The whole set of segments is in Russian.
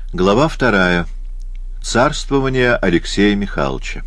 Глава 2. Царствование Алексея Михайловича.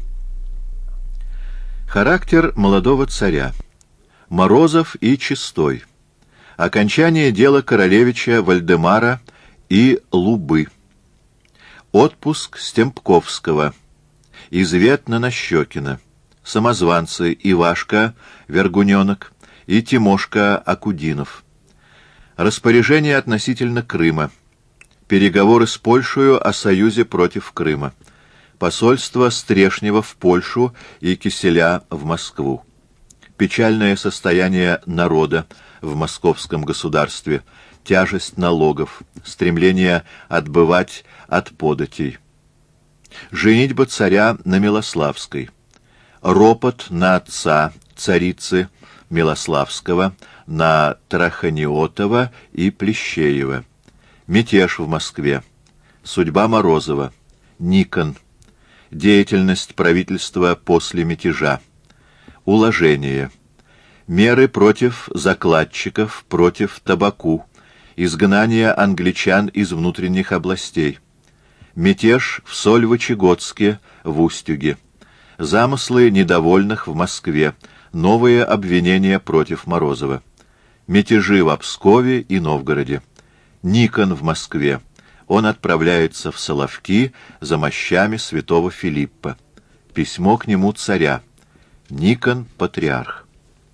Характер молодого царя. Морозов и Чистой. Окончание дела королевича Вальдемара и Лубы. Отпуск Стемпковского. Извет на Нащекина. Самозванцы Ивашка Вергуненок и Тимошка Акудинов. Распоряжение относительно Крыма. Переговоры с Польшей о союзе против Крыма. Посольство Стрешнева в Польшу и Киселя в Москву. Печальное состояние народа в московском государстве. Тяжесть налогов. Стремление отбывать от податей. Женитьба царя на Милославской. Ропот на отца царицы Милославского, на Траханиотова и Плещеева. Мятеж в Москве. Судьба Морозова. Никон. Деятельность правительства после мятежа. Уложение. Меры против закладчиков, против табаку. Изгнание англичан из внутренних областей. Мятеж в Сольвычегодске, в Устюге. Замыслы недовольных в Москве. Новые обвинения против Морозова. Мятежи в Пскове и Новгороде. Никон в Москве. Он отправляется в Соловки за мощами святого Филиппа. Письмо к нему царя. Никон патриарх.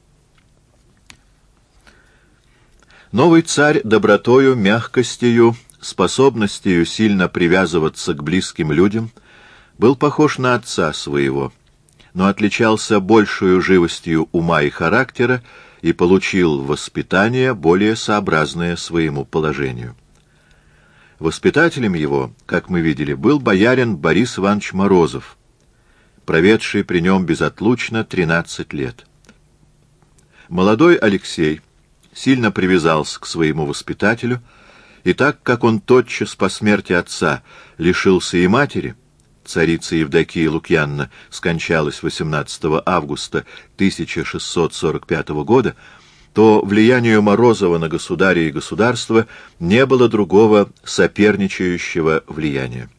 Новый царь добротою, мягкостью, способностью сильно привязываться к близким людям был похож на отца своего, но отличался большую живостью ума и характера и получил воспитание, более сообразное своему положению. Воспитателем его, как мы видели, был боярин Борис Иванович Морозов, проведший при нем безотлучно 13 лет. Молодой Алексей сильно привязался к своему воспитателю, и так как он тотчас по смерти отца лишился и матери, царица Евдокия Лукьянна скончалась 18 августа 1645 года, то влиянию Морозова на государя и государство не было другого соперничающего влияния.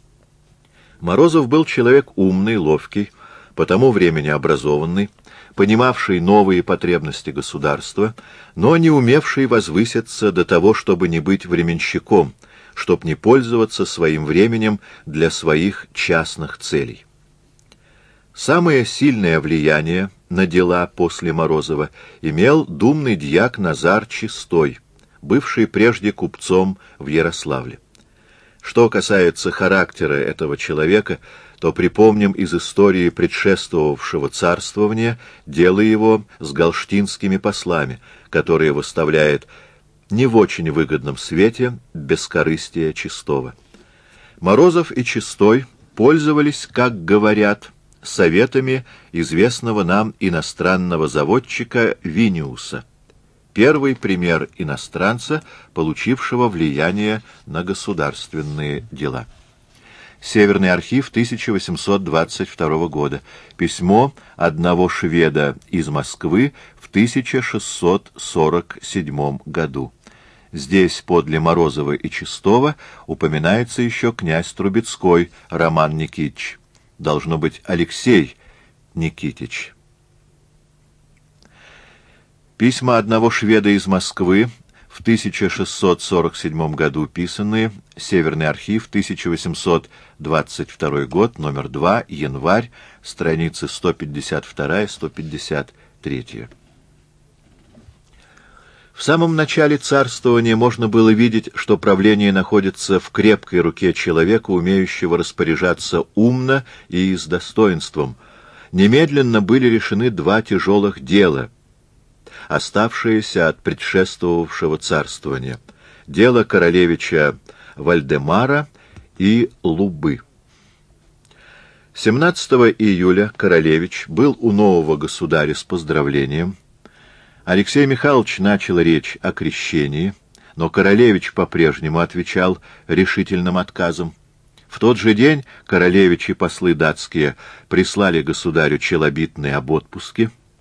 Морозов был человек умный, ловкий, по тому времени образованный, понимавший новые потребности государства, но не умевший возвыситься до того, чтобы не быть временщиком, чтоб не пользоваться своим временем для своих частных целей. Самое сильное влияние на дела после Морозова имел думный дьяк Назар Чистой, бывший прежде купцом в Ярославле. Что касается характера этого человека, то припомним из истории предшествовавшего царствования дело его с галштинскими послами, которые выставляет не в очень выгодном свете бескорыстия Чистого. Морозов и Чистой пользовались, как говорят, советами известного нам иностранного заводчика Виниуса, первый пример иностранца, получившего влияние на государственные дела. Северный архив 1822 года. Письмо одного шведа из Москвы в 1647 году. Здесь подле Морозова и Чистого упоминается еще князь Трубецкой Роман Никитич. Должно быть Алексей Никитич. Письма одного шведа из Москвы в 1647 году писанные. Северный архив, 1822 год, номер 2, январь, страницы 152-153. В самом начале царствования можно было видеть, что правление находится в крепкой руке человека, умеющего распоряжаться умно и с достоинством. Немедленно были решены два тяжелых дела, оставшиеся от предшествовавшего царствования. Дело королевича Вальдемара и Лубы. 17 июля королевич был у нового государя с поздравлением. Алексей Михайлович начал речь о крещении, но королевич по-прежнему отвечал решительным отказом. В тот же день королевич и послы датские прислали государю челобитные об отпуске.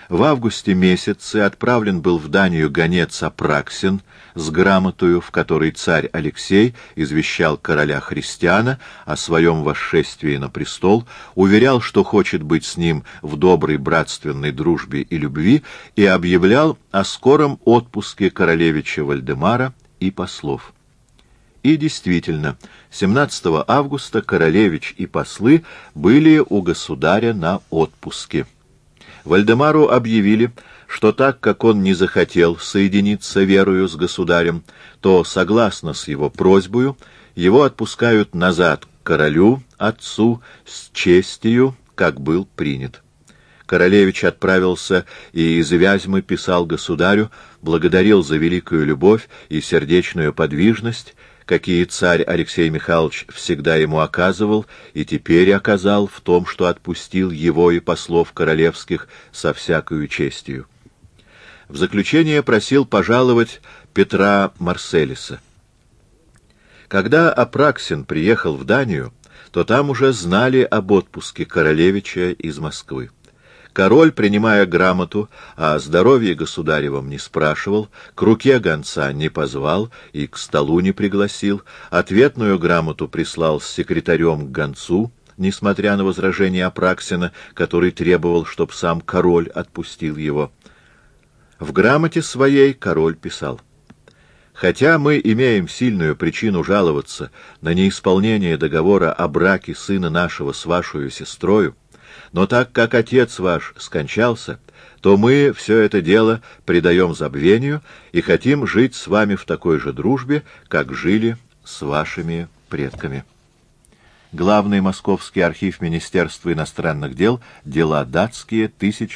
В августе месяце отправлен был в Данию гонец Апраксин с грамотою, в которой царь Алексей извещал короля Христиана о своем восшествии на престол, уверял, что хочет быть с ним в доброй братственной дружбе и любви, и объявлял о скором отпуске королевича Вальдемара и послов. И действительно, 17 августа королевич и послы были у государя на отпуске. Вальдемару объявили, что так как он не захотел соединиться верою с государем, то, согласно с его просьбою, его отпускают назад к королю, отцу, с честью, как был принят. Королевич отправился и из Вязьмы писал государю, благодарил за великую любовь и сердечную подвижность, какие царь Алексей Михайлович всегда ему оказывал и теперь оказал в том, что отпустил его и послов королевских со всякою честью. В заключение просил пожаловать Петра Марселиса. Когда Апраксин приехал в Данию, то там уже знали об отпуске королевича из Москвы. Король, принимая грамоту, о здоровье государевом не спрашивал, к руке гонца не позвал и к столу не пригласил, ответную грамоту прислал с секретарем к гонцу, несмотря на возражение Апраксина, который требовал, чтоб сам король отпустил его. В грамоте своей король писал: «Хотя мы имеем сильную причину жаловаться на неисполнение договора о браке сына нашего с вашей сестрою, но так как отец ваш скончался, то мы все это дело предаем забвению и хотим жить с вами в такой же дружбе, как жили с вашими предками». Главный Московский архив Министерства иностранных дел, дела датские,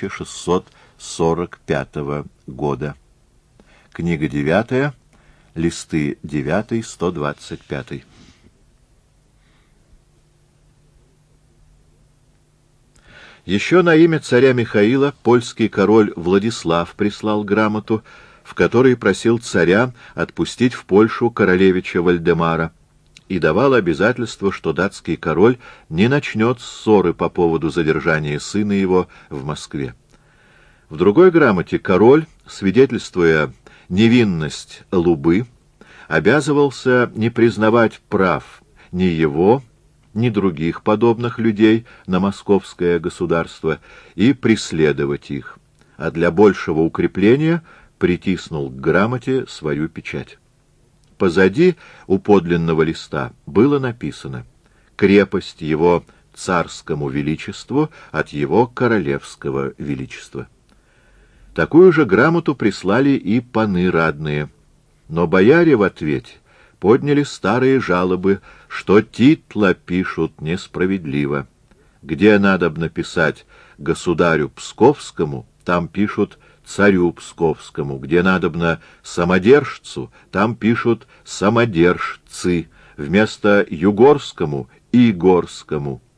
1645 года. Книга 9, листы 9, 125. Еще на имя царя Михаила польский король Владислав прислал грамоту, в которой просил царя отпустить в Польшу королевича Вальдемара и давал обязательство, что датский король не начнет ссоры по поводу задержания сына его в Москве. В другой грамоте король, свидетельствуя невинность Лубы, обязывался не признавать прав ни его, ни других подобных людей на московское государство и преследовать их, а для большего укрепления притиснул к грамоте свою печать. Позади у подлинного листа было написано: «Крепость его царскому величеству от его королевского величества». Такую же грамоту прислали и паны радные, но бояре в ответе подняли старые жалобы, что титла пишут несправедливо. Где надобно писать государю Псковскому, там пишут царю Псковскому. Где надобно самодержцу, там пишут самодержцы. Вместо югорскому — игорскому.